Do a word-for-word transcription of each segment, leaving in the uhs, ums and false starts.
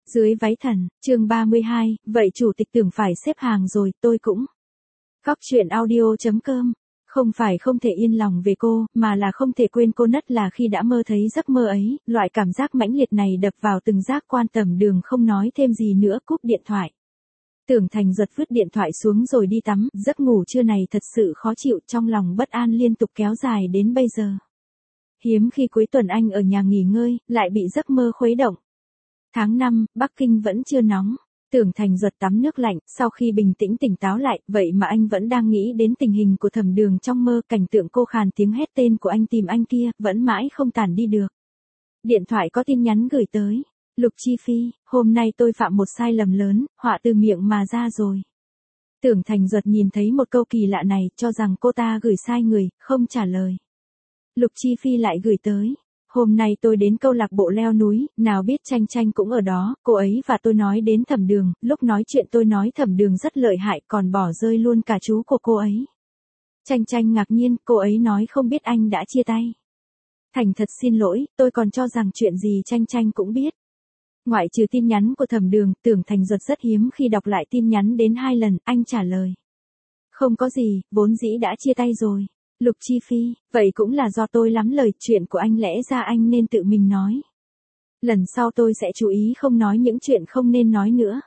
Dưới váy thần, chương ba mươi hai, vậy chủ tịch tưởng phải xếp hàng rồi, tôi cũng. Góc truyện audio chấm com. Không phải không thể yên lòng về cô, mà là không thể quên cô, nhất là khi đã mơ thấy giấc mơ ấy, loại cảm giác mãnh liệt này đập vào từng giác quan. Tầm Đường không nói thêm gì nữa, cúp điện thoại. Tưởng Thành giật vứt điện thoại xuống rồi đi tắm, giấc ngủ trưa này thật sự khó chịu, trong lòng bất an liên tục kéo dài đến bây giờ. Hiếm khi cuối tuần anh ở nhà nghỉ ngơi, lại bị giấc mơ khuấy động. Tháng năm, Bắc Kinh vẫn chưa nóng. Tưởng Thành giật tắm nước lạnh, sau khi bình tĩnh tỉnh táo lại, vậy mà anh vẫn đang nghĩ đến tình hình của Thẩm Đường trong mơ, cảnh tượng cô khàn tiếng hét tên của anh tìm anh kia, vẫn mãi không tản đi được. Điện thoại có tin nhắn gửi tới. Lục Chi Phi, hôm nay tôi phạm một sai lầm lớn, họa từ miệng mà ra rồi. Tưởng Thành giật nhìn thấy một câu kỳ lạ này, cho rằng cô ta gửi sai người, không trả lời. Lục Chi Phi lại gửi tới. Hôm nay tôi đến câu lạc bộ leo núi, nào biết Tranh Tranh cũng ở đó, cô ấy và tôi nói đến Thẩm Đường, lúc nói chuyện tôi nói Thẩm Đường rất lợi hại, còn bỏ rơi luôn cả chú của cô ấy. Tranh Tranh ngạc nhiên, cô ấy nói không biết anh đã chia tay. Thành thật xin lỗi, tôi còn cho rằng chuyện gì Tranh Tranh cũng biết. Ngoại trừ tin nhắn của Thẩm Đường, Tưởng Thành giật rất hiếm khi đọc lại tin nhắn đến hai lần, anh trả lời. Không có gì, vốn dĩ đã chia tay rồi. Lục Chi Phi, vậy cũng là do tôi lắm lời, chuyện của anh lẽ ra anh nên tự mình nói. Lần sau tôi sẽ chú ý không nói những chuyện không nên nói nữa.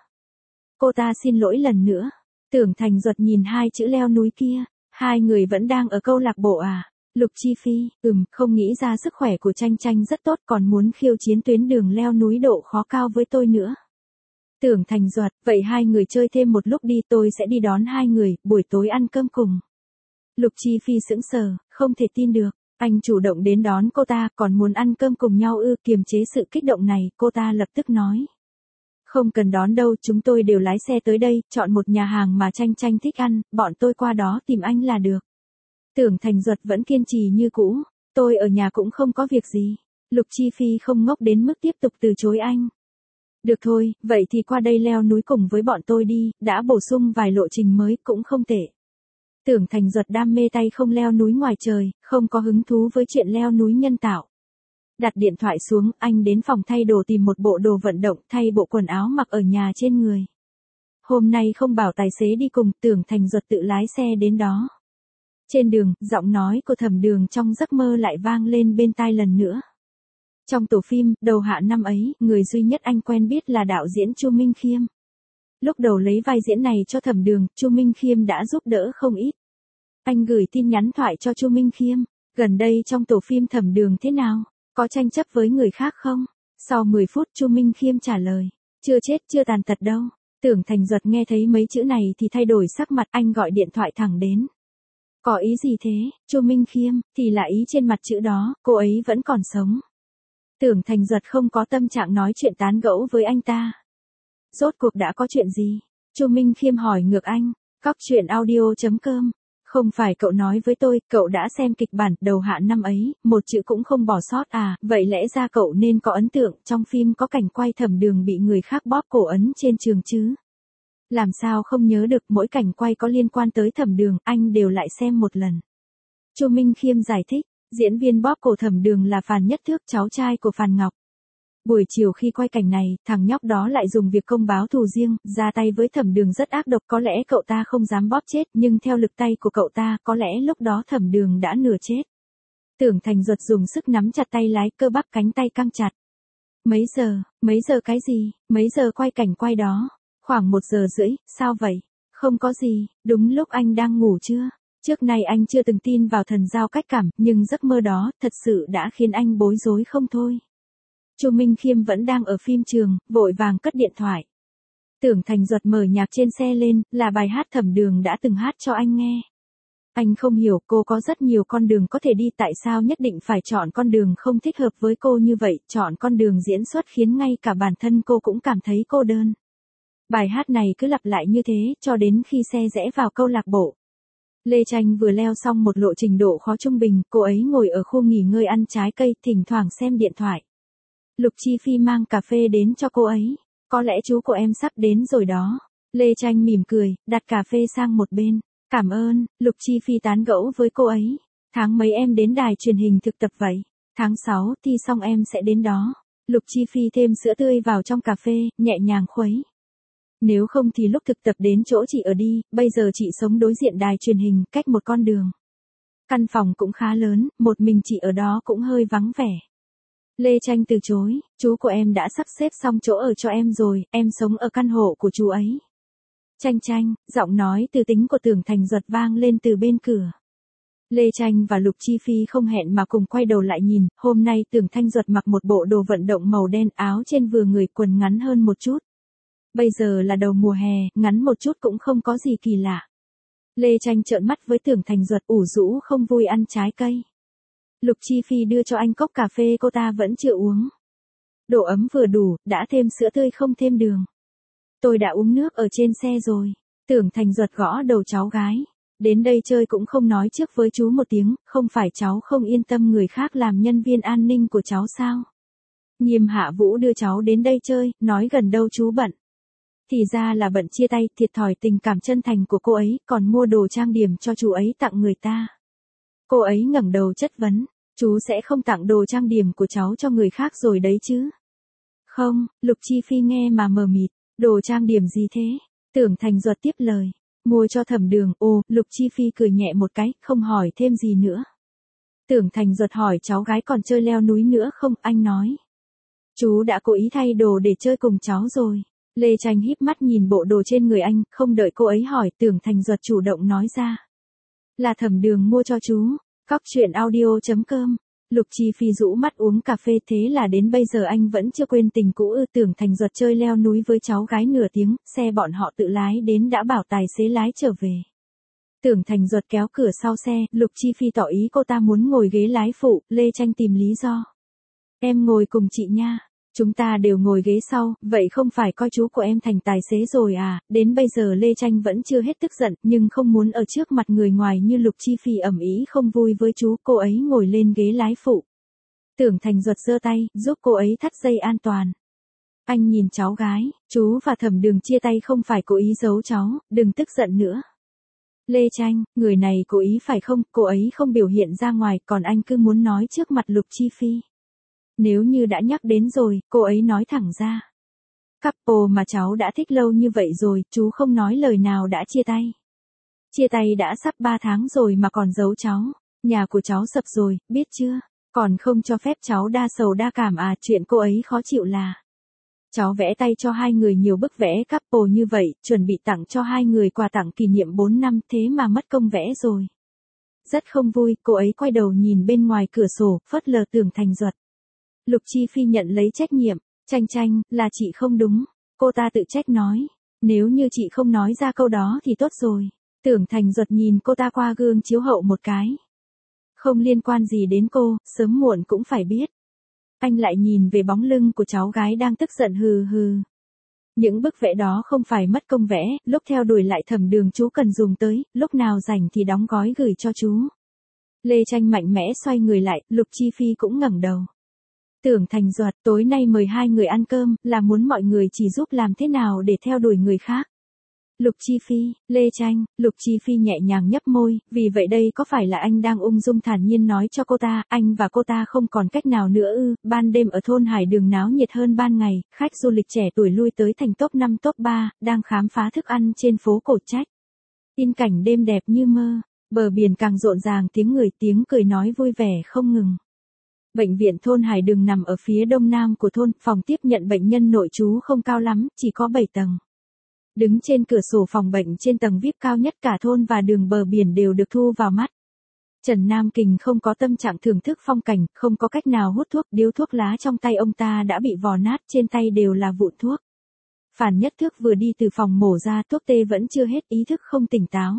Cô ta xin lỗi lần nữa. Tưởng Thành giật nhìn hai chữ leo núi kia, hai người vẫn đang ở câu lạc bộ à? Lục Chi Phi, ừm, không nghĩ ra sức khỏe của Tranh Tranh rất tốt, còn muốn khiêu chiến tuyến đường leo núi độ khó cao với tôi nữa. Tưởng Thành giật, vậy hai người chơi thêm một lúc đi, tôi sẽ đi đón hai người, buổi tối ăn cơm cùng. Lục Chi Phi sững sờ, không thể tin được, anh chủ động đến đón cô ta, còn muốn ăn cơm cùng nhau ư? Kiềm chế sự kích động này, cô ta lập tức nói. Không cần đón đâu, chúng tôi đều lái xe tới đây, chọn một nhà hàng mà Tranh Tranh thích ăn, bọn tôi qua đó tìm anh là được. Tưởng Thành giật vẫn kiên trì như cũ, tôi ở nhà cũng không có việc gì. Lục Chi Phi không ngốc đến mức tiếp tục từ chối anh. Được thôi, vậy thì qua đây leo núi cùng với bọn tôi đi, đã bổ sung vài lộ trình mới cũng không tệ. Tưởng Thành giật đam mê tay không leo núi ngoài trời, không có hứng thú với chuyện leo núi nhân tạo. Đặt điện thoại xuống, anh đến phòng thay đồ tìm một bộ đồ vận động, thay bộ quần áo mặc ở nhà trên người. Hôm nay không bảo tài xế đi cùng, Tưởng Thành giật tự lái xe đến đó. Trên đường, giọng nói của Thẩm Đường trong giấc mơ lại vang lên bên tai lần nữa. Trong tổ phim, đầu hạ năm ấy, người duy nhất anh quen biết là đạo diễn Chu Minh Khiêm. Lúc đầu lấy vai diễn này cho Thẩm Đường, Chu Minh Khiêm đã giúp đỡ không ít. Anh gửi tin nhắn thoại cho Chu Minh Khiêm, gần đây trong tổ phim Thẩm Đường thế nào, có tranh chấp với người khác không? Sau mười phút Chu Minh Khiêm trả lời, chưa chết chưa tàn tật đâu. Tưởng Thành giật nghe thấy mấy chữ này thì thay đổi sắc mặt, anh gọi điện thoại thẳng đến. Có ý gì thế, Chu Minh Khiêm? Thì là ý trên mặt chữ đó, cô ấy vẫn còn sống. Tưởng Thành giật không có tâm trạng nói chuyện tán gẫu với anh ta. Rốt cuộc đã có chuyện gì? Chu Minh Khiêm hỏi ngược anh. Góc truyện audio chấm com. Không phải cậu nói với tôi, cậu đã xem kịch bản đầu hạ năm ấy, một chữ cũng không bỏ sót à? Vậy lẽ ra cậu nên có ấn tượng, trong phim có cảnh quay Thẩm Đường bị người khác bóp cổ ấn trên trường chứ? Làm sao không nhớ được, mỗi cảnh quay có liên quan tới Thẩm Đường, anh đều lại xem một lần. Chu Minh Khiêm giải thích, diễn viên bóp cổ Thẩm Đường là Phàn Nhất Thước, cháu trai của Phàn Ngọc. Buổi chiều khi quay cảnh này, thằng nhóc đó lại dùng việc công báo thù riêng, ra tay với Thẩm Đường rất ác độc, có lẽ cậu ta không dám bóp chết, nhưng theo lực tay của cậu ta, có lẽ lúc đó Thẩm Đường đã nửa chết. Tưởng Thành giật dùng sức nắm chặt tay lái, cơ bắp cánh tay căng chặt. Mấy giờ, mấy giờ cái gì, mấy giờ quay cảnh quay đó? Khoảng một giờ rưỡi, sao vậy? Không có gì, đúng lúc anh đang ngủ chưa? Trước nay anh chưa từng tin vào thần giao cách cảm, nhưng giấc mơ đó thật sự đã khiến anh bối rối không thôi. Chu Minh Khiêm vẫn đang ở phim trường, vội vàng cất điện thoại. Tưởng Thành giật mở nhạc trên xe lên, là bài hát Thẩm Đường đã từng hát cho anh nghe. Anh không hiểu, cô có rất nhiều con đường có thể đi, tại sao nhất định phải chọn con đường không thích hợp với cô như vậy, chọn con đường diễn xuất khiến ngay cả bản thân cô cũng cảm thấy cô đơn. Bài hát này cứ lặp lại như thế, cho đến khi xe rẽ vào câu lạc bộ. Lê Tranh vừa leo xong một lộ trình độ khó trung bình, cô ấy ngồi ở khu nghỉ ngơi ăn trái cây, thỉnh thoảng xem điện thoại. Lục Chi Phi mang cà phê đến cho cô ấy. Có lẽ chú của em sắp đến rồi đó. Lê Tranh mỉm cười, đặt cà phê sang một bên. Cảm ơn. Lục Chi Phi tán gẫu với cô ấy. Tháng mấy em đến đài truyền hình thực tập vậy? Tháng sáu, thi xong em sẽ đến đó. Lục Chi Phi thêm sữa tươi vào trong cà phê, nhẹ nhàng khuấy. Nếu không thì lúc thực tập đến chỗ chị ở đi, bây giờ chị sống đối diện đài truyền hình, cách một con đường. Căn phòng cũng khá lớn, một mình chị ở đó cũng hơi vắng vẻ. Lê Tranh từ chối, chú của em đã sắp xếp xong chỗ ở cho em rồi, em sống ở căn hộ của chú ấy. Tranh Tranh, giọng nói từ tính của Tưởng Thành Duật vang lên từ bên cửa. Lê Tranh và Lục Chi Phi không hẹn mà cùng quay đầu lại nhìn, hôm nay Tưởng Thanh Duật mặc một bộ đồ vận động màu đen, áo trên vừa người, quần ngắn hơn một chút. Bây giờ là đầu mùa hè, ngắn một chút cũng không có gì kỳ lạ. Lê Tranh trợn mắt với Tưởng Thành Duật, ủ rũ không vui ăn trái cây. Lục Chi Phi đưa cho anh cốc cà phê, cô ta vẫn chưa uống. Độ ấm vừa đủ, đã thêm sữa tươi không thêm đường. Tôi đã uống nước ở trên xe rồi. Tưởng Thành Duật gõ đầu cháu gái. Đến đây chơi cũng không nói trước với chú một tiếng, không phải cháu không yên tâm người khác làm nhân viên an ninh của cháu sao? Nghiêm Hạ Vũ đưa cháu đến đây chơi, nói gần đâu chú bận. Thì ra là bận chia tay, thiệt thòi tình cảm chân thành của cô ấy, còn mua đồ trang điểm cho chú ấy tặng người ta. Cô ấy ngẩng đầu chất vấn, chú sẽ không tặng đồ trang điểm của cháu cho người khác rồi đấy chứ? Không, Lục Chi Phi nghe mà mờ mịt, đồ trang điểm gì thế? Tưởng Thành Duật tiếp lời, mua cho Thẩm Đường. Ồ, Lục Chi Phi cười nhẹ một cái, không hỏi thêm gì nữa. Tưởng Thành Duật hỏi cháu gái còn chơi leo núi nữa không, anh nói. Chú đã cố ý thay đồ để chơi cùng cháu rồi. Lê Tranh híp mắt nhìn bộ đồ trên người anh, không đợi cô ấy hỏi, Tưởng Thành Duật chủ động nói ra. Là Thẩm Đường mua cho chú. Cóc truyện audio chấm com. Lục Chi Phi rũ mắt uống cà phê, thế là đến bây giờ anh vẫn chưa quên tình cũ ư? Tưởng Thành Duật chơi leo núi với cháu gái nửa tiếng, xe bọn họ tự lái đến đã bảo tài xế lái trở về. Tưởng Thành Duật kéo cửa sau xe, Lục Chi Phi tỏ ý cô ta muốn ngồi ghế lái phụ, Lê Tranh tìm lý do. Em ngồi cùng chị nha. Chúng ta đều ngồi ghế sau, vậy không phải coi chú của em thành tài xế rồi à? Đến bây giờ Lê Tranh vẫn chưa hết tức giận, nhưng không muốn ở trước mặt người ngoài như Lục Chi Phi ầm ĩ không vui với chú, cô ấy ngồi lên ghế lái phụ. Tưởng Thành Duật giơ tay, giúp cô ấy thắt dây an toàn. Anh nhìn cháu gái, chú và Thẩm Đường chia tay không phải cố ý giấu cháu, đừng tức giận nữa. Lê Tranh, người này cố ý phải không? Cô ấy không biểu hiện ra ngoài, còn anh cứ muốn nói trước mặt Lục Chi Phi. Nếu như đã nhắc đến rồi, cô ấy nói thẳng ra. Couple mà cháu đã thích lâu như vậy rồi, chú không nói lời nào đã chia tay. Chia tay đã sắp ba tháng rồi mà còn giấu cháu. Nhà của cháu sập rồi, biết chưa? Còn không cho phép cháu đa sầu đa cảm à? Chuyện cô ấy khó chịu là cháu vẽ tay cho hai người nhiều bức vẽ couple như vậy, chuẩn bị tặng cho hai người quà tặng kỷ niệm bốn năm, thế mà mất công vẽ rồi. Rất không vui, cô ấy quay đầu nhìn bên ngoài cửa sổ, phớt lờ Tưởng Thành Duật. Lục Chi Phi nhận lấy trách nhiệm, Tranh Tranh, là chị không đúng. Cô ta tự trách nói, nếu như chị không nói ra câu đó thì tốt rồi. Tưởng Thành Duật nhìn cô ta qua gương chiếu hậu một cái. Không liên quan gì đến cô, sớm muộn cũng phải biết. Anh lại nhìn về bóng lưng của cháu gái đang tức giận, hừ hừ. Những bức vẽ đó không phải mất công vẽ, lúc theo đuổi lại Thẩm Đường chú cần dùng tới, lúc nào rảnh thì đóng gói gửi cho chú. Lê Tranh mạnh mẽ xoay người lại, Lục Chi Phi cũng ngẩng đầu. Tưởng Thành Duật, tối nay mời hai người ăn cơm, là muốn mọi người chỉ giúp làm thế nào để theo đuổi người khác. Lục Chi Phi, Lê Tranh, Lục Chi Phi nhẹ nhàng nhấp môi, vì vậy đây có phải là anh đang ung dung thản nhiên nói cho cô ta, anh và cô ta không còn cách nào nữa ư? Ban đêm ở thôn Hải Đường náo nhiệt hơn ban ngày, khách du lịch trẻ tuổi lui tới thành top năm top ba, đang khám phá thức ăn trên phố cổ Trách. In cảnh đêm đẹp như mơ, bờ biển càng rộn ràng tiếng người tiếng cười nói vui vẻ không ngừng. Bệnh viện thôn Hải Đường nằm ở phía đông nam của thôn, phòng tiếp nhận bệnh nhân nội trú không cao lắm, chỉ có bảy tầng. Đứng trên cửa sổ phòng bệnh trên tầng vi ai pi cao nhất cả thôn và đường bờ biển đều được thu vào mắt. Trần Nam Kình không có tâm trạng thưởng thức phong cảnh, không có cách nào hút thuốc, điếu thuốc lá trong tay ông ta đã bị vò nát, trên tay đều là vụn thuốc. Phản Nhất Thước vừa đi từ phòng mổ ra, thuốc tê vẫn chưa hết, ý thức không tỉnh táo.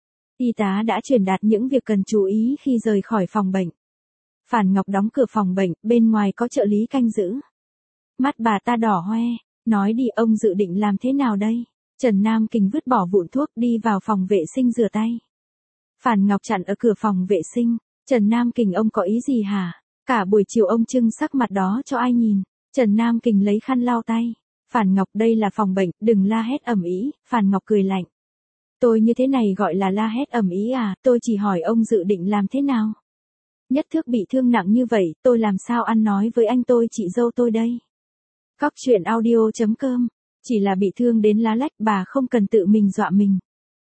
Y tá đã truyền đạt những việc cần chú ý khi rời khỏi phòng bệnh. Phản Ngọc đóng cửa phòng bệnh, bên ngoài có trợ lý canh giữ. Mắt bà ta đỏ hoe, nói đi, ông dự định làm thế nào đây? Trần Nam Kình vứt bỏ vụn thuốc đi vào phòng vệ sinh rửa tay. Phản Ngọc chặn ở cửa phòng vệ sinh. Trần Nam Kình, ông có ý gì hả? Cả buổi chiều ông trưng sắc mặt đó cho ai nhìn? Trần Nam Kình lấy khăn lau tay. Phản Ngọc, đây là phòng bệnh, đừng la hét ầm ĩ. Phản Ngọc cười lạnh. Tôi như thế này gọi là la hét ầm ĩ à? Tôi chỉ hỏi ông dự định làm thế nào? Nhất Thước bị thương nặng như vậy, tôi làm sao ăn nói với anh tôi chị dâu tôi đây? Cóc truyện audio chấm com. Chỉ là bị thương đến lá lách, bà không cần tự mình dọa mình.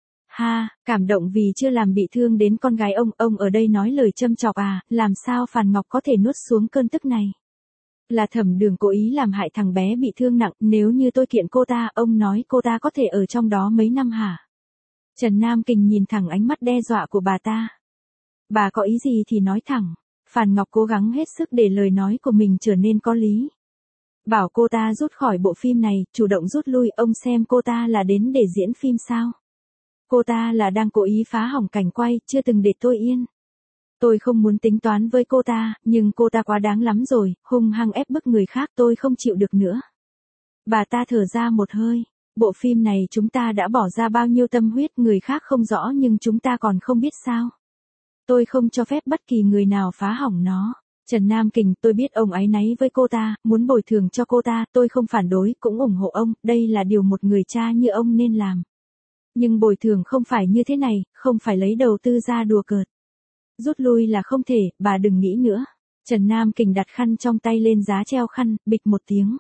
Ha, cảm động vì chưa làm bị thương đến con gái ông, ông ở đây nói lời châm chọc à, làm sao Phàn Ngọc có thể nuốt xuống cơn tức này? Là Thẩm Đường cố ý làm hại thằng bé bị thương nặng, nếu như tôi kiện cô ta, ông nói cô ta có thể ở trong đó mấy năm hả? Trần Nam Kình nhìn thẳng ánh mắt đe dọa của bà ta. Bà có ý gì thì nói thẳng. Phàn Ngọc cố gắng hết sức để lời nói của mình trở nên có lý. Bảo cô ta rút khỏi bộ phim này, chủ động rút lui, ông xem cô ta là đến để diễn phim sao? Cô ta là đang cố ý phá hỏng cảnh quay, chưa từng để tôi yên. Tôi không muốn tính toán với cô ta, nhưng cô ta quá đáng lắm rồi, hung hăng ép bức người khác tôi không chịu được nữa. Bà ta thở ra một hơi. Bộ phim này chúng ta đã bỏ ra bao nhiêu tâm huyết, người khác không rõ nhưng chúng ta còn không biết sao? Tôi không cho phép bất kỳ người nào phá hỏng nó. Trần Nam Kình, tôi biết ông áy náy với cô ta, muốn bồi thường cho cô ta, tôi không phản đối, cũng ủng hộ ông, đây là điều một người cha như ông nên làm. Nhưng bồi thường không phải như thế này, không phải lấy đầu tư ra đùa cợt. Rút lui là không thể, bà đừng nghĩ nữa. Trần Nam Kình đặt khăn trong tay lên giá treo khăn, bịch một tiếng.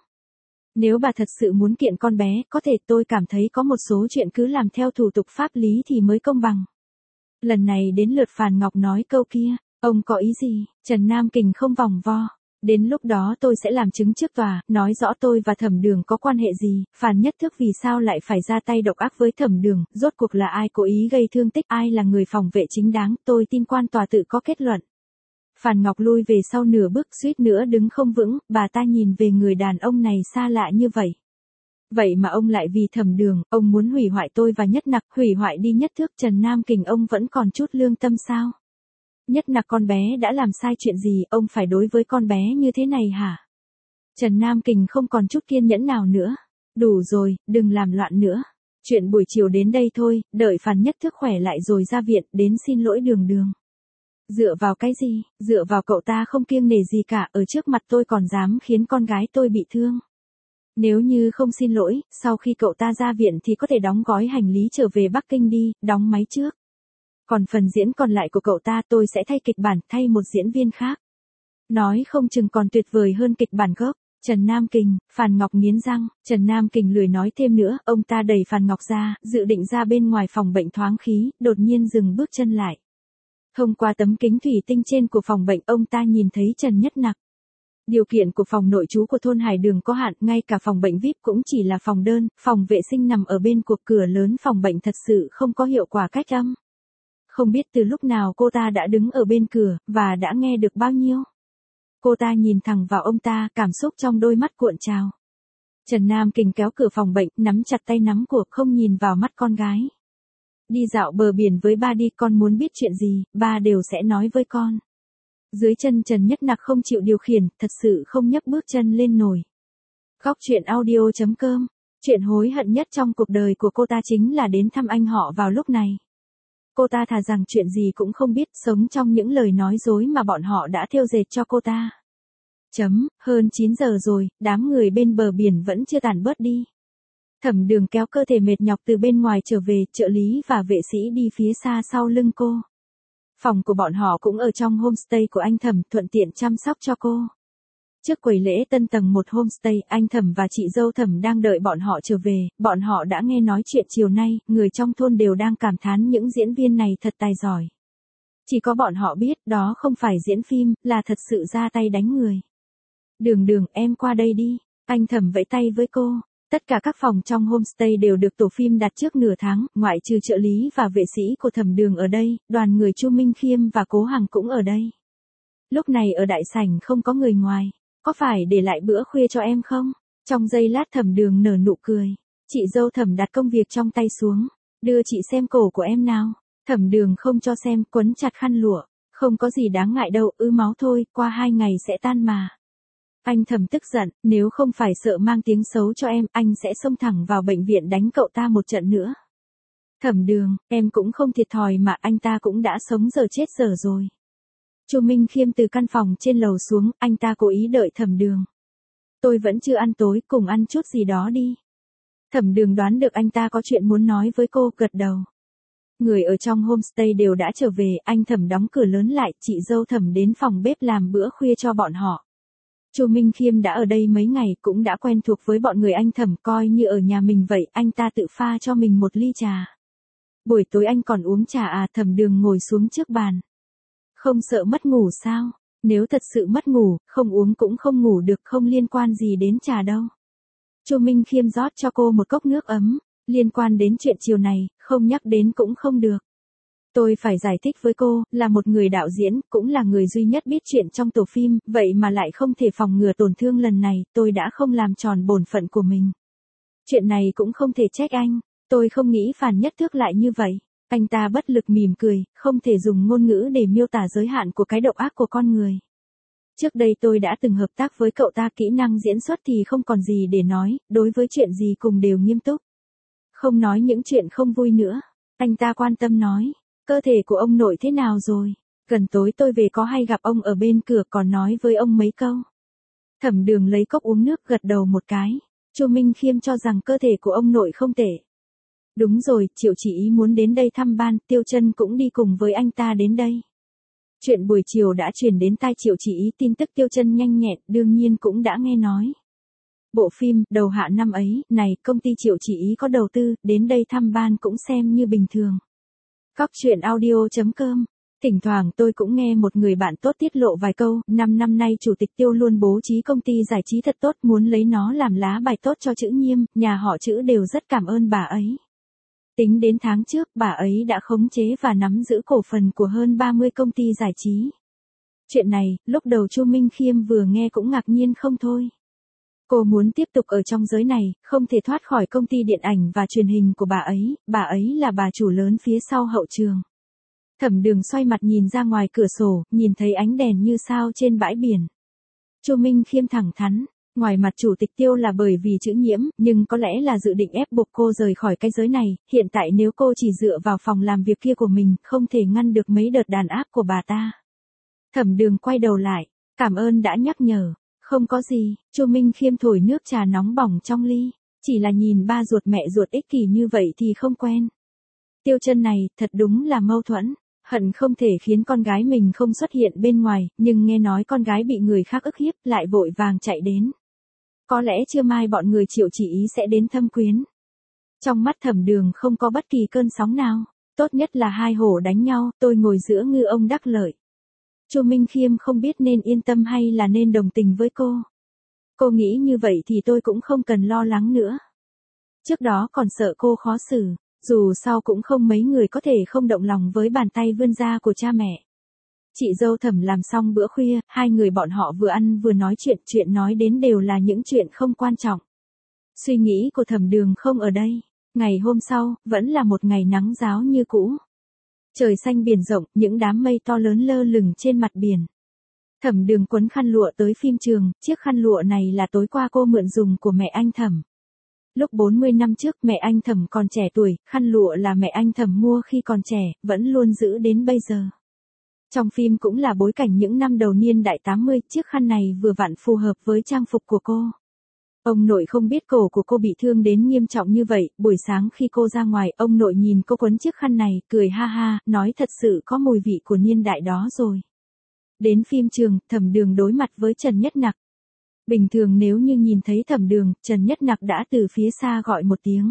Nếu bà thật sự muốn kiện con bé, có thể tôi cảm thấy có một số chuyện cứ làm theo thủ tục pháp lý thì mới công bằng. Lần này đến lượt Phàn Ngọc nói câu kia, ông có ý gì? Trần Nam Kình không vòng vo. Đến lúc đó tôi sẽ làm chứng trước tòa, nói rõ tôi và Thẩm Đường có quan hệ gì, Phàn Nhất Thước vì sao lại phải ra tay độc ác với Thẩm Đường, rốt cuộc là ai cố ý gây thương tích, ai là người phòng vệ chính đáng, tôi tin quan tòa tự có kết luận. Phàn Ngọc lui về sau nửa bước, suýt nữa đứng không vững, bà ta nhìn về người đàn ông này xa lạ như vậy. Vậy mà ông lại vì Thẩm Đường, ông muốn hủy hoại tôi và Nhất Nặc, hủy hoại đi Nhất Thước. Trần Nam Kình, ông vẫn còn chút lương tâm sao? Nhất Nặc con bé đã làm sai chuyện gì, ông phải đối với con bé như thế này hả? Trần Nam Kình không còn chút kiên nhẫn nào nữa. Đủ rồi, đừng làm loạn nữa. Chuyện buổi chiều đến đây thôi, đợi Phàn Nhất Thước khỏe lại rồi ra viện, đến xin lỗi Đường Đường. Dựa vào cái gì, dựa vào cậu ta không kiêng nể gì cả, ở trước mặt tôi còn dám khiến con gái tôi bị thương. Nếu như không xin lỗi, sau khi cậu ta ra viện thì có thể đóng gói hành lý trở về Bắc Kinh đi, đóng máy trước. Còn phần diễn còn lại của cậu ta tôi sẽ thay kịch bản, thay một diễn viên khác. Nói không chừng còn tuyệt vời hơn kịch bản gốc. Trần Nam Kình, Phàn Ngọc nghiến răng, Trần Nam Kình lười nói thêm nữa, ông ta đẩy Phàn Ngọc ra, dự định ra bên ngoài phòng bệnh thoáng khí, đột nhiên dừng bước chân lại. Thông qua tấm kính thủy tinh trên của phòng bệnh, ông ta nhìn thấy Trần Nhất Nặc. Điều kiện của phòng nội trú của thôn Hải Đường có hạn, ngay cả phòng bệnh vi ai pi cũng chỉ là phòng đơn, phòng vệ sinh nằm ở bên cuộc cửa lớn phòng bệnh thật sự không có hiệu quả cách âm. Không biết từ lúc nào cô ta đã đứng ở bên cửa, và đã nghe được bao nhiêu. Cô ta nhìn thẳng vào ông ta, cảm xúc trong đôi mắt cuộn trào. Trần Nam Kình kéo cửa phòng bệnh, nắm chặt tay nắm của, không nhìn vào mắt con gái. Đi dạo bờ biển với ba đi, con muốn biết chuyện gì, ba đều sẽ nói với con. Dưới chân Trần Nhất Nặc không chịu điều khiển, thật sự không nhấc bước chân lên nổi. Cóc truyện audio chấm com. Chuyện hối hận nhất trong cuộc đời của cô ta chính là đến thăm anh họ vào lúc này. Cô ta thà rằng chuyện gì cũng không biết, sống trong những lời nói dối mà bọn họ đã thêu dệt cho cô ta. Chấm, hơn chín giờ rồi, đám người bên bờ biển vẫn chưa tản bớt đi. Thẩm Đường kéo cơ thể mệt nhọc từ bên ngoài trở về, trợ lý và vệ sĩ đi phía xa sau lưng cô. Phòng của bọn họ cũng ở trong homestay của anh Thẩm, thuận tiện chăm sóc cho cô. Trước quầy lễ tân tầng một homestay, anh Thẩm và chị dâu Thẩm đang đợi bọn họ trở về, bọn họ đã nghe nói chuyện chiều nay, người trong thôn đều đang cảm thán những diễn viên này thật tài giỏi. Chỉ có bọn họ biết đó không phải diễn phim, là thật sự ra tay đánh người. Đường Đường, em qua đây đi, anh Thẩm vẫy tay với cô. Tất cả các phòng trong homestay đều được tổ phim đặt trước nửa tháng, ngoại trừ trợ lý và vệ sĩ của Thẩm Đường ở đây, đoàn người Chu Minh Khiêm và Cố Hằng cũng ở đây. Lúc này ở đại sảnh không có người ngoài. Có phải để lại bữa khuya cho em không? Trong giây lát Thẩm Đường nở nụ cười. Chị dâu Thẩm đặt công việc trong tay xuống. Đưa chị xem cổ của em nào. Thẩm Đường không cho xem, quấn chặt khăn lụa. Không có gì đáng ngại đâu, ứ máu thôi, qua hai ngày sẽ tan mà. Anh Thẩm tức giận, nếu không phải sợ mang tiếng xấu cho em, anh sẽ xông thẳng vào bệnh viện đánh cậu ta một trận nữa. Thẩm Đường, em cũng không thiệt thòi mà, anh ta cũng đã sống giờ chết giờ rồi. Chu Minh Khiêm từ căn phòng trên lầu xuống, anh ta cố ý đợi Thẩm Đường. Tôi vẫn chưa ăn tối, cùng ăn chút gì đó đi. Thẩm Đường đoán được anh ta có chuyện muốn nói với cô, gật đầu. Người ở trong homestay đều đã trở về, anh Thẩm đóng cửa lớn lại, chị dâu Thẩm đến phòng bếp làm bữa khuya cho bọn họ. Chu Minh Khiêm đã ở đây mấy ngày, cũng đã quen thuộc với bọn người anh Thẩm, coi như ở nhà mình vậy, anh ta tự pha cho mình một ly trà. Buổi tối anh còn uống trà à? Thẩm Đường ngồi xuống trước bàn. Không sợ mất ngủ sao? Nếu thật sự mất ngủ, không uống cũng không ngủ được, không liên quan gì đến trà đâu. Chu Minh Khiêm rót cho cô một cốc nước ấm. Liên quan đến chuyện chiều này, không nhắc đến cũng không được. Tôi phải giải thích với cô, là một người đạo diễn, cũng là người duy nhất biết chuyện trong tổ phim, vậy mà lại không thể phòng ngừa tổn thương lần này, tôi đã không làm tròn bổn phận của mình. Chuyện này cũng không thể trách anh, tôi không nghĩ Phàn Nhất Thước lại như vậy. Anh ta bất lực mỉm cười, không thể dùng ngôn ngữ để miêu tả giới hạn của cái độc ác của con người. Trước đây tôi đã từng hợp tác với cậu ta, kỹ năng diễn xuất thì không còn gì để nói, đối với chuyện gì cùng đều nghiêm túc. Không nói những chuyện không vui nữa. Anh ta quan tâm nói, cơ thể của ông nội thế nào rồi? Gần tối tôi về có hay gặp ông ở bên cửa, còn nói với ông mấy câu. Thẩm Đường lấy cốc uống nước, gật đầu một cái. Chu Minh Khiêm cho rằng cơ thể của ông nội không tệ. Đúng rồi, Triệu Chỉ Ý muốn đến đây thăm ban, Tiêu Chân cũng đi cùng với anh ta đến đây. Chuyện buổi chiều đã truyền đến tai Triệu Chỉ Ý, tin tức Tiêu Chân nhanh nhẹn, đương nhiên cũng đã nghe nói. Bộ phim, đầu hạ năm ấy, này, công ty Triệu Chỉ Ý có đầu tư, đến đây thăm ban cũng xem như bình thường. Cóc truyện audio chấm com. Thỉnh thoảng tôi cũng nghe một người bạn tốt tiết lộ vài câu, năm năm nay Chủ tịch Tiêu luôn bố trí công ty giải trí thật tốt, muốn lấy nó làm lá bài tốt cho Chữ Nhiêm, nhà họ Chữ đều rất cảm ơn bà ấy. Tính đến tháng trước, bà ấy đã khống chế và nắm giữ cổ phần của hơn ba mươi công ty giải trí. Chuyện này, lúc đầu Chu Minh Khiêm vừa nghe cũng ngạc nhiên không thôi. Cô muốn tiếp tục ở trong giới này, không thể thoát khỏi công ty điện ảnh và truyền hình của bà ấy, bà ấy là bà chủ lớn phía sau hậu trường. Thẩm Đường xoay mặt nhìn ra ngoài cửa sổ, nhìn thấy ánh đèn như sao trên bãi biển. Chu Minh Khiêm thẳng thắn, ngoài mặt Chủ tịch Tiêu là bởi vì Chữ Nhiễm, nhưng có lẽ là dự định ép buộc cô rời khỏi cái giới này, hiện tại nếu cô chỉ dựa vào phòng làm việc kia của mình, không thể ngăn được mấy đợt đàn áp của bà ta. Thẩm Đường quay đầu lại, cảm ơn đã nhắc nhở. Không có gì, Chu Minh Khiêm thổi nước trà nóng bỏng trong ly, chỉ là nhìn ba ruột mẹ ruột ích kỷ như vậy thì không quen. Tiêu Chân này, thật đúng là mâu thuẫn, hận không thể khiến con gái mình không xuất hiện bên ngoài, nhưng nghe nói con gái bị người khác ức hiếp, lại vội vàng chạy đến. Có lẽ trưa mai bọn người Triệu Chỉ Ý sẽ đến thăm quyến. Trong mắt Thẩm Đường không có bất kỳ cơn sóng nào, tốt nhất là hai hổ đánh nhau, tôi ngồi giữa ngư ông đắc lợi. Chu Minh Khiêm không biết nên yên tâm hay là nên đồng tình với cô. Cô nghĩ như vậy thì tôi cũng không cần lo lắng nữa. Trước đó còn sợ cô khó xử, dù sao cũng không mấy người có thể không động lòng với bàn tay vươn ra của cha mẹ. Chị dâu Thẩm làm xong bữa khuya, hai người bọn họ vừa ăn vừa nói chuyện, chuyện nói đến đều là những chuyện không quan trọng. Suy nghĩ của Thẩm Đường không ở đây. Ngày hôm sau, vẫn là một ngày nắng ráo như cũ. Trời xanh biển rộng, những đám mây to lớn lơ lửng trên mặt biển. Thẩm Đường quấn khăn lụa tới phim trường, chiếc khăn lụa này là tối qua cô mượn dùng của mẹ anh Thẩm. Lúc bốn mươi năm trước mẹ anh Thẩm còn trẻ tuổi, khăn lụa là mẹ anh Thẩm mua khi còn trẻ, vẫn luôn giữ đến bây giờ. Trong phim cũng là bối cảnh những năm đầu niên đại tám mươi, chiếc khăn này vừa vặn phù hợp với trang phục của cô. Ông nội không biết cổ của cô bị thương đến nghiêm trọng như vậy, buổi sáng khi cô ra ngoài, ông nội nhìn cô quấn chiếc khăn này, cười ha ha, nói thật sự có mùi vị của niên đại đó rồi. Đến phim trường, Thẩm Đường đối mặt với Trần Nhất Nặc. Bình thường nếu như nhìn thấy Thẩm Đường, Trần Nhất Nặc đã từ phía xa gọi một tiếng.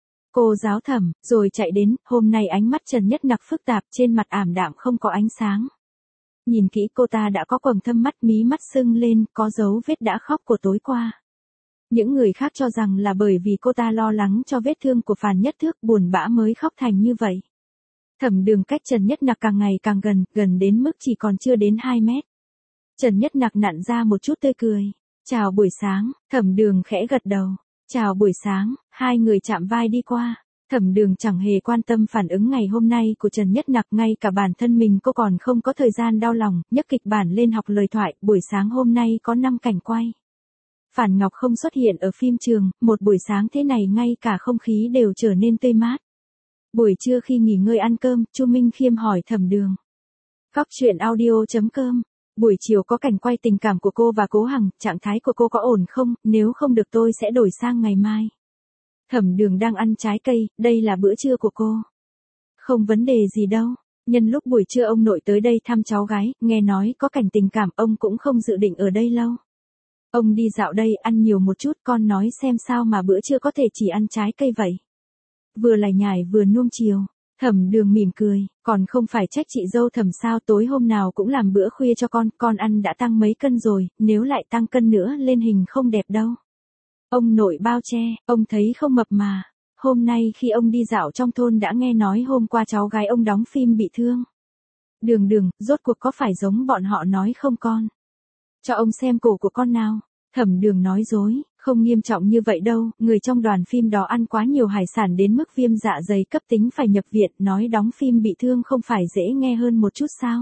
Cô giáo Thẩm, rồi chạy đến, hôm nay ánh mắt Trần Nhất Nặc phức tạp, trên mặt ảm đạm không có ánh sáng. Nhìn kỹ cô ta đã có quầng thâm mắt, mí mắt sưng lên, có dấu vết đã khóc của tối qua. Những người khác cho rằng là bởi vì cô ta lo lắng cho vết thương của Phàn Nhất Thước, buồn bã mới khóc thành như vậy. Thẩm Đường cách Trần Nhất Nặc càng ngày càng gần, gần đến mức chỉ còn chưa đến hai mét. Trần Nhất Nặc nặn ra một chút tươi cười. Chào buổi sáng, Thẩm Đường khẽ gật đầu. Chào buổi sáng, hai người chạm vai đi qua. Thẩm Đường chẳng hề quan tâm phản ứng ngày hôm nay của Trần Nhất Nặc, ngay cả bản thân mình cô còn không có thời gian đau lòng, nhấc kịch bản lên học lời thoại, buổi sáng hôm nay có năm cảnh quay. Phản Ngọc không xuất hiện ở phim trường, một buổi sáng thế này ngay cả không khí đều trở nên tươi mát. Buổi trưa khi nghỉ ngơi ăn cơm, Chu Minh Khiêm hỏi Thẩm Đường. Cóc truyện audio chấm com. Buổi chiều có cảnh quay tình cảm của cô và Cố Hằng, trạng thái của cô có ổn không, nếu không được tôi sẽ đổi sang ngày mai. Thẩm Đường đang ăn trái cây, đây là bữa trưa của cô. Không vấn đề gì đâu. Nhân lúc buổi trưa ông nội tới đây thăm cháu gái, nghe nói có cảnh tình cảm, ông cũng không dự định ở đây lâu. Ông đi dạo đây, ăn nhiều một chút, con nói xem sao mà bữa trưa có thể chỉ ăn trái cây vậy. Vừa lải nhải vừa nuông chiều. Thẩm Đường mỉm cười, còn không phải trách chị dâu Thẩm sao, tối hôm nào cũng làm bữa khuya cho con, con ăn đã tăng mấy cân rồi, nếu lại tăng cân nữa lên hình không đẹp đâu. Ông nội bao che, ông thấy không mập mà. Hôm nay khi ông đi dạo trong thôn đã nghe nói hôm qua cháu gái ông đóng phim bị thương. Đường Đường, rốt cuộc có phải giống bọn họ nói không con? Cho ông xem cổ của con nào. Thẩm Đường nói dối, không nghiêm trọng như vậy đâu, người trong đoàn phim đó ăn quá nhiều hải sản đến mức viêm dạ dày cấp tính phải nhập viện, nói đóng phim bị thương không phải dễ nghe hơn một chút sao?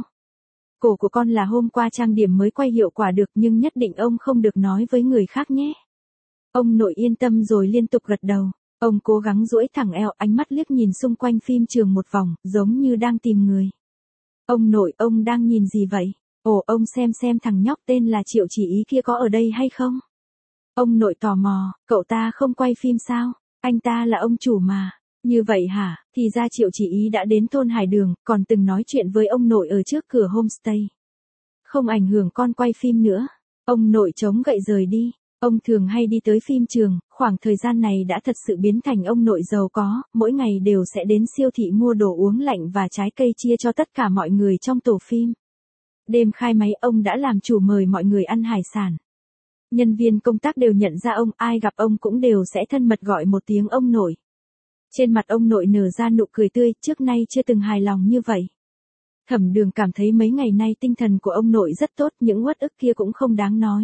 Cổ của con là hôm qua trang điểm mới quay hiệu quả được, nhưng nhất định ông không được nói với người khác nhé. Ông nội yên tâm rồi liên tục gật đầu. Ông cố gắng duỗi thẳng eo, ánh mắt liếc nhìn xung quanh phim trường một vòng, giống như đang tìm người. Ông nội, ông đang nhìn gì vậy? Ồ, ông xem xem thằng nhóc tên là Triệu Chỉ Ý kia có ở đây hay không? Ông nội tò mò, cậu ta không quay phim sao? Anh ta là ông chủ mà. Như vậy hả? Thì ra Triệu Chỉ Ý đã đến thôn Hải Đường, còn từng nói chuyện với ông nội ở trước cửa homestay. Không ảnh hưởng con quay phim nữa. Ông nội chống gậy rời đi. Ông thường hay đi tới phim trường, khoảng thời gian này đã thật sự biến thành ông nội giàu có, mỗi ngày đều sẽ đến siêu thị mua đồ uống lạnh và trái cây chia cho tất cả mọi người trong tổ phim. Đêm khai máy ông đã làm chủ mời mọi người ăn hải sản. Nhân viên công tác đều nhận ra ông, ai gặp ông cũng đều sẽ thân mật gọi một tiếng ông nội. Trên mặt ông nội nở ra nụ cười tươi, trước nay chưa từng hài lòng như vậy. Thẩm Đường cảm thấy mấy ngày nay tinh thần của ông nội rất tốt, những uất ức kia cũng không đáng nói.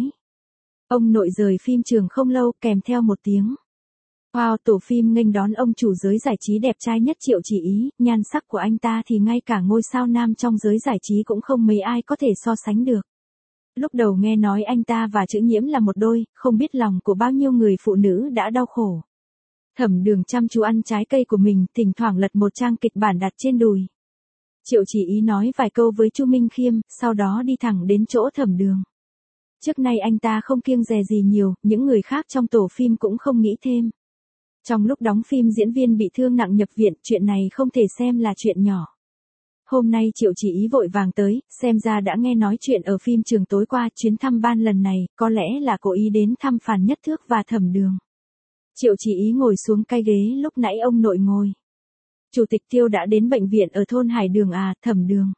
Ông nội rời phim trường không lâu, kèm theo một tiếng. Wow, tổ phim nghênh đón ông chủ giới giải trí đẹp trai nhất Triệu Chỉ Ý, nhan sắc của anh ta thì ngay cả ngôi sao nam trong giới giải trí cũng không mấy ai có thể so sánh được. Lúc đầu nghe nói anh ta và Chữ Nhiễm là một đôi, không biết lòng của bao nhiêu người phụ nữ đã đau khổ. Thẩm Đường chăm chú ăn trái cây của mình, thỉnh thoảng lật một trang kịch bản đặt trên đùi. Triệu Chỉ Ý nói vài câu với Chu Minh Khiêm, sau đó đi thẳng đến chỗ Thẩm Đường. Trước nay anh ta không kiêng dè gì nhiều, những người khác trong tổ phim cũng không nghĩ thêm. Trong lúc đóng phim diễn viên bị thương nặng nhập viện, chuyện này không thể xem là chuyện nhỏ. Hôm nay Triệu Chỉ Ý vội vàng tới, xem ra đã nghe nói chuyện ở phim trường tối qua, chuyến thăm ban lần này, có lẽ là cố ý đến thăm Phàn Nhất Thước và Thẩm Đường. Triệu Chỉ Ý ngồi xuống cái ghế lúc nãy ông nội ngồi. Chủ tịch Tiêu đã đến bệnh viện ở thôn Hải Đường à, Thẩm Đường.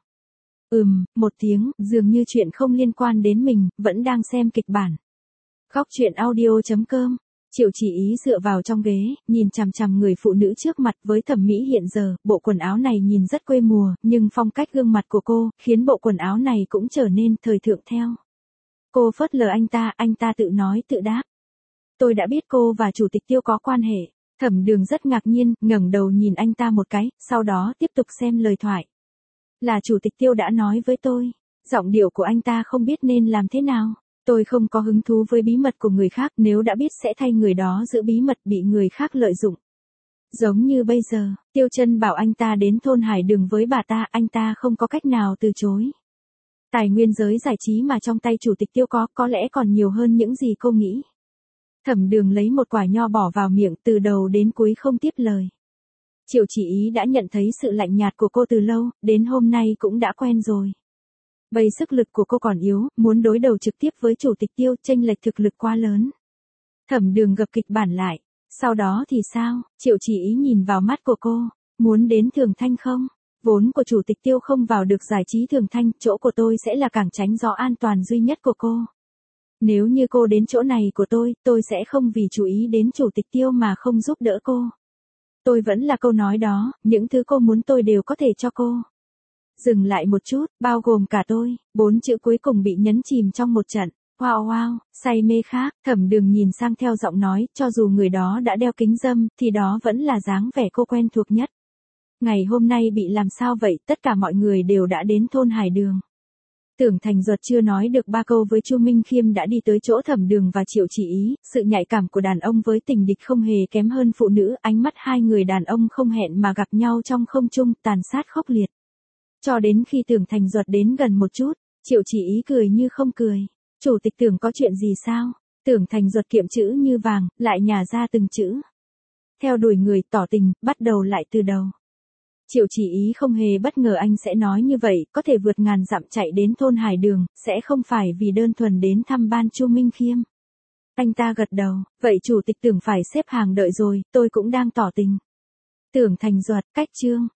Ừm, một tiếng, dường như chuyện không liên quan đến mình, vẫn đang xem kịch bản. Góc truyện audio chấm com. Triệu Chỉ Ý dựa vào trong ghế, nhìn chằm chằm người phụ nữ trước mặt, với thẩm mỹ hiện giờ, bộ quần áo này nhìn rất quê mùa, nhưng phong cách gương mặt của cô, khiến bộ quần áo này cũng trở nên thời thượng theo. Cô phớt lờ anh ta, anh ta tự nói tự đáp. Tôi đã biết cô và Chủ tịch Tiêu có quan hệ. Thẩm Đường rất ngạc nhiên, ngẩng đầu nhìn anh ta một cái, sau đó tiếp tục xem lời thoại. Là Chủ tịch Tiêu đã nói với tôi. Giọng điệu của anh ta không biết nên làm thế nào. Tôi không có hứng thú với bí mật của người khác, nếu đã biết sẽ thay người đó giữ bí mật bị người khác lợi dụng. Giống như bây giờ, Tiêu Chân bảo anh ta đến thôn Hải Đường với bà ta, anh ta không có cách nào từ chối. Tài nguyên giới giải trí mà trong tay Chủ tịch Tiêu có, có lẽ còn nhiều hơn những gì cô nghĩ. Thẩm Đường lấy một quả nho bỏ vào miệng, từ đầu đến cuối không tiếp lời. Triệu Chỉ Ý đã nhận thấy sự lạnh nhạt của cô từ lâu, đến hôm nay cũng đã quen rồi. Bây sức lực của cô còn yếu, muốn đối đầu trực tiếp với Chủ tịch Tiêu, chênh lệch thực lực quá lớn. Thẩm Đường gập kịch bản lại. Sau đó thì sao? Triệu Chỉ Ý nhìn vào mắt của cô. Muốn đến Thường Thanh không? Vốn của Chủ tịch Tiêu không vào được giải trí Thường Thanh, chỗ của tôi sẽ là cảng tránh gió an toàn duy nhất của cô. Nếu như cô đến chỗ này của tôi, tôi sẽ không vì chú ý đến Chủ tịch Tiêu mà không giúp đỡ cô. Tôi vẫn là câu nói đó, những thứ cô muốn tôi đều có thể cho cô. Dừng lại một chút, bao gồm cả tôi, bốn chữ cuối cùng bị nhấn chìm trong một trận. Wow wow, say mê khác, Thẩm Đường nhìn sang theo giọng nói, cho dù người đó đã đeo kính râm, thì đó vẫn là dáng vẻ cô quen thuộc nhất. Ngày hôm nay bị làm sao vậy, tất cả mọi người đều đã đến thôn Hải Đường. Tưởng Thành Duật chưa nói được ba câu với Chu Minh Khiêm đã đi tới chỗ Thẩm Đường và Triệu Chỉ Ý, sự nhạy cảm của đàn ông với tình địch không hề kém hơn phụ nữ, ánh mắt hai người đàn ông không hẹn mà gặp nhau trong không trung, tàn sát khốc liệt. Cho đến khi Tưởng Thành Duật đến gần một chút, Triệu Chỉ Ý cười như không cười. Chủ tịch Tưởng có chuyện gì sao? Tưởng Thành Duật kiệm chữ như vàng, lại nhả ra từng chữ. Theo đuổi người tỏ tình, bắt đầu lại từ đầu. Triệu Chỉ Ý không hề bất ngờ anh sẽ nói như vậy, có thể vượt ngàn dặm chạy đến thôn Hải Đường, sẽ không phải vì đơn thuần đến thăm ban Chu Minh Khiêm. Anh ta gật đầu, vậy chủ tịch Tưởng phải xếp hàng đợi rồi, tôi cũng đang tỏ tình. Tưởng Thành Duật, cách chương.